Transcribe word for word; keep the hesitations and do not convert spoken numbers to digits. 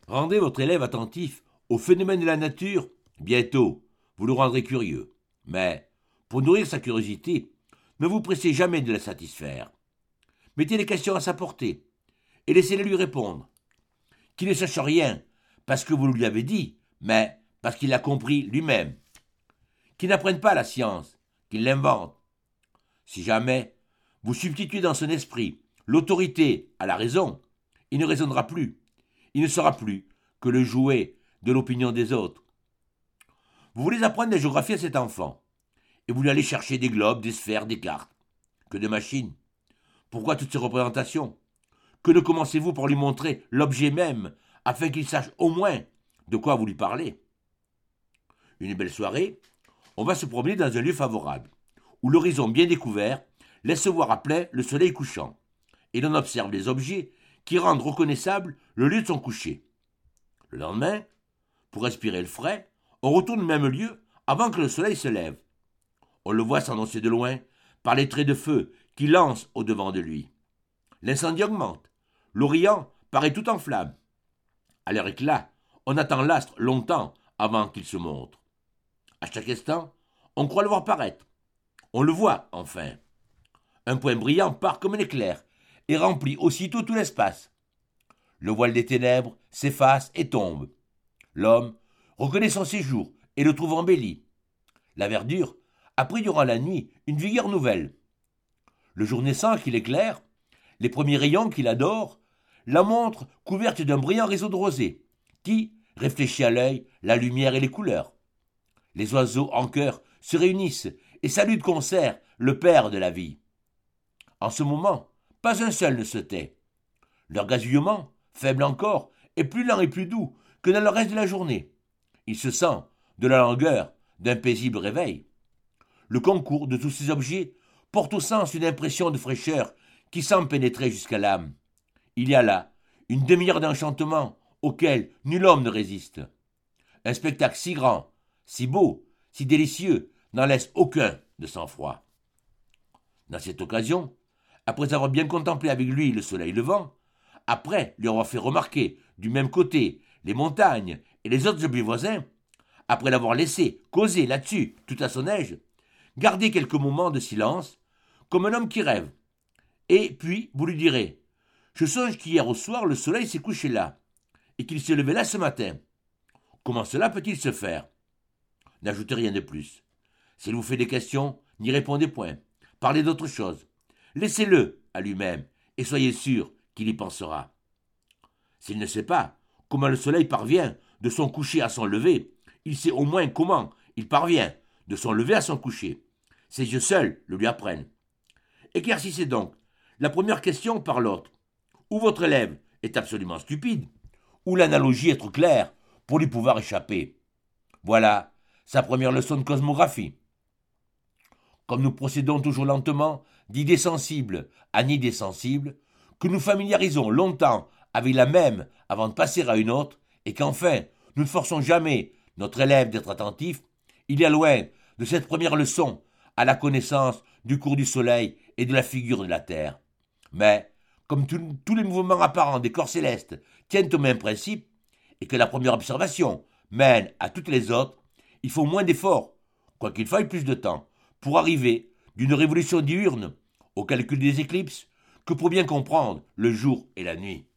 Rendez votre élève attentif aux phénomènes de la nature, bientôt, vous le rendrez curieux. Mais, pour nourrir sa curiosité, ne vous pressez jamais de la satisfaire. Mettez les questions à sa portée et laissez-les lui répondre. Qu'il ne sache rien parce que vous lui avez dit, mais parce qu'il l'a compris lui-même. Qu'il n'apprenne pas la science, qu'il l'invente. Si jamais vous substituez dans son esprit l'autorité à la raison, il ne raisonnera plus. Il ne sera plus que le jouet de l'opinion des autres. Vous voulez apprendre la géographie à cet enfant, et vous lui allez chercher des globes, des sphères, des cartes. Que de machines. Pourquoi toutes ces représentations? Que ne commencez-vous par lui montrer l'objet même, afin qu'il sache au moins de quoi vous lui parlez? Une belle soirée, on va se promener dans un lieu favorable, où l'horizon bien découvert laisse voir à plein le soleil couchant, et l'on observe les objets qui rendent reconnaissable le lieu de son coucher. Le lendemain, pour respirer le frais, on retourne au même lieu avant que le soleil se lève. On le voit s'annoncer de loin par les traits de feu qui lancent au-devant de lui. L'incendie augmente. L'Orient paraît tout en flammes. À leur éclat, on attend l'astre longtemps avant qu'il se montre. À chaque instant, on croit le voir paraître. On le voit, enfin. Un point brillant part comme un éclair et remplit aussitôt tout l'espace. Le voile des ténèbres s'efface et tombe. L'homme reconnaît son séjour et le trouve embelli. La verdure a pris durant la nuit une vigueur nouvelle. Le jour naissant qui l'éclaire, les premiers rayons qui l'adorent, la montrent couverte d'un brillant réseau de rosée, qui réfléchit à l'œil la lumière et les couleurs. Les oiseaux en chœur se réunissent et saluent de concert le Père de la vie. En ce moment, pas un seul ne se tait. Leur gazouillement, faible encore, est plus lent et plus doux que dans le reste de la journée. Il se sent de la langueur d'un paisible réveil. Le concours de tous ces objets porte au sens une impression de fraîcheur qui semble pénétrer jusqu'à l'âme. Il y a là une demi-heure d'enchantement auquel nul homme ne résiste. Un spectacle si grand, si beau, si délicieux, n'en laisse aucun de sang-froid. Dans cette occasion, après avoir bien contemplé avec lui le soleil levant, après lui avoir fait remarquer du même côté les montagnes et les autres objets voisins, après l'avoir laissé causer là-dessus toute à son aise, gardez quelques moments de silence, comme un homme qui rêve. Et puis vous lui direz, je songe qu'hier au soir le soleil s'est couché là, et qu'il s'est levé là ce matin. Comment cela peut-il se faire? N'ajoutez rien de plus. S'il vous fait des questions, n'y répondez point. Parlez d'autre chose. Laissez-le à lui-même, et soyez sûr qu'il y pensera. S'il ne sait pas comment le soleil parvient de son coucher à son lever, il sait au moins comment il parvient de son lever à son coucher. Ses yeux seuls le lui apprennent. Éclaircissez donc la première question par l'autre. Ou votre élève est absolument stupide, ou l'analogie est trop claire pour lui pouvoir échapper. Voilà sa première leçon de cosmographie. Comme nous procédons toujours lentement d'idée sensible à une idée sensible, que nous familiarisons longtemps avec la même avant de passer à une autre, et qu'enfin nous ne forçons jamais notre élève d'être attentif, il y a loin de cette première leçon à la connaissance du cours du soleil et de la figure de la terre. Mais, comme tout, tous les mouvements apparents des corps célestes tiennent au même principe, et que la première observation mène à toutes les autres, il faut moins d'efforts, quoiqu'il faille plus de temps, pour arriver d'une révolution diurne au calcul des éclipses que pour bien comprendre le jour et la nuit.